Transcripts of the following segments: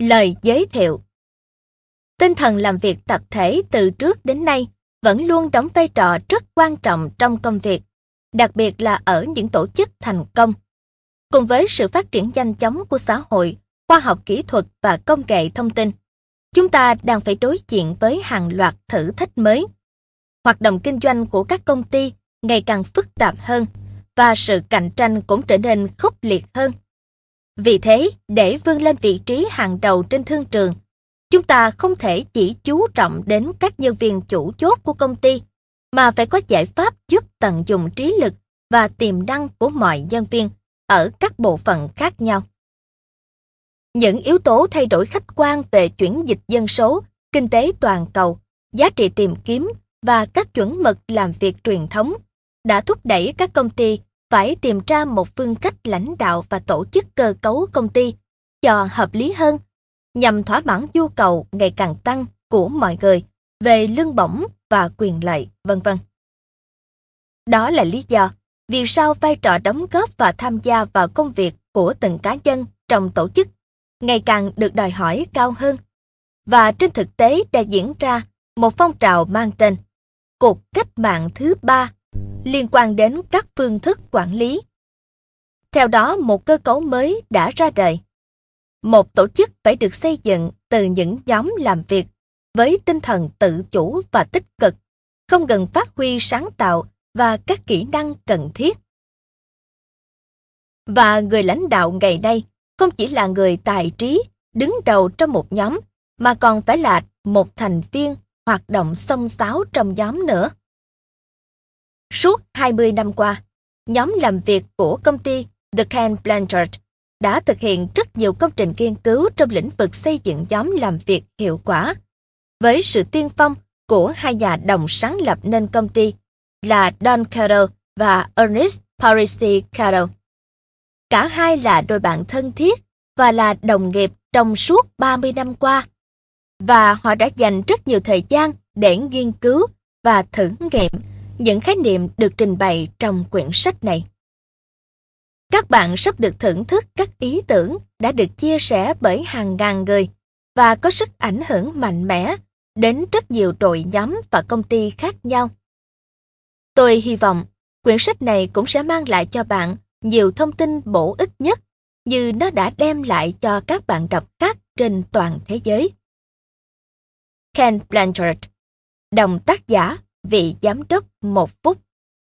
Lời giới thiệu. Tinh thần làm việc tập thể từ trước đến nay vẫn luôn đóng vai trò rất quan trọng trong công việc, đặc biệt là ở những tổ chức thành công. Cùng với sự phát triển nhanh chóng của xã hội, khoa học kỹ thuật và công nghệ thông tin, chúng ta đang phải đối diện với hàng loạt thử thách mới. Hoạt động kinh doanh của các công ty ngày càng phức tạp hơn và sự cạnh tranh cũng trở nên khốc liệt hơn. Vì thế, để vươn lên vị trí hàng đầu trên thương trường, chúng ta không thể chỉ chú trọng đến các nhân viên chủ chốt của công ty, mà phải có giải pháp giúp tận dụng trí lực và tiềm năng của mọi nhân viên ở các bộ phận khác nhau. Những yếu tố thay đổi khách quan về chuyển dịch dân số, kinh tế toàn cầu, giá trị tìm kiếm và các chuẩn mực làm việc truyền thống đã thúc đẩy các công ty phải tìm ra một phương cách lãnh đạo và tổ chức cơ cấu công ty cho hợp lý hơn, nhằm thỏa mãn nhu cầu ngày càng tăng của mọi người về lương bổng và quyền lợi, v.v. Đó là lý do vì sao vai trò đóng góp và tham gia vào công việc của từng cá nhân trong tổ chức ngày càng được đòi hỏi cao hơn. Và trên thực tế đã diễn ra một phong trào mang tên Cuộc cách mạng thứ 3 liên quan đến các phương thức quản lý. Theo đó, một cơ cấu mới đã ra đời. Một tổ chức phải được xây dựng từ những nhóm làm việc với tinh thần tự chủ và tích cực, không ngừng phát huy sáng tạo và các kỹ năng cần thiết. Và người lãnh đạo ngày nay không chỉ là người tài trí đứng đầu trong một nhóm, mà còn phải là một thành viên hoạt động xông xáo trong nhóm nữa. Suốt 20 năm qua, nhóm làm việc của công ty The Ken Blanchard đã thực hiện rất nhiều công trình nghiên cứu trong lĩnh vực xây dựng nhóm làm việc hiệu quả, với sự tiên phong của hai nhà đồng sáng lập nên công ty là Don Carroll và Ernest Parisi Carroll. Cả hai là đôi bạn thân thiết và là đồng nghiệp trong suốt 30 năm qua, và họ đã dành rất nhiều thời gian để nghiên cứu và thử nghiệm những khái niệm được trình bày trong quyển sách này. Các bạn sắp được thưởng thức các ý tưởng đã được chia sẻ bởi hàng ngàn người và có sức ảnh hưởng mạnh mẽ đến rất nhiều đội nhóm và công ty khác nhau. Tôi hy vọng quyển sách này cũng sẽ mang lại cho bạn nhiều thông tin bổ ích nhất như nó đã đem lại cho các bạn đọc khác trên toàn thế giới. Ken Blanchard, đồng tác giả, vị giám đốc 1 phút.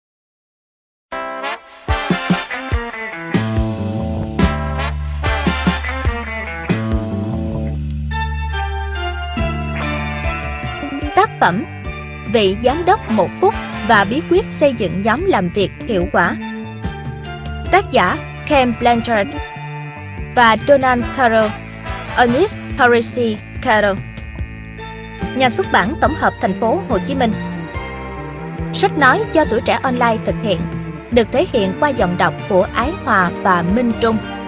Tác phẩm Vị giám đốc 1 phút và bí quyết xây dựng nhóm làm việc hiệu quả. Tác giả Ken Blanchard và Donald Carroll, Ernest Parisi Carroll. Nhà xuất bản tổng hợp thành phố Hồ Chí Minh. Sách nói do Tuổi Trẻ Online thực hiện, được thể hiện qua giọng đọc của Ái Hòa và Minh Trung.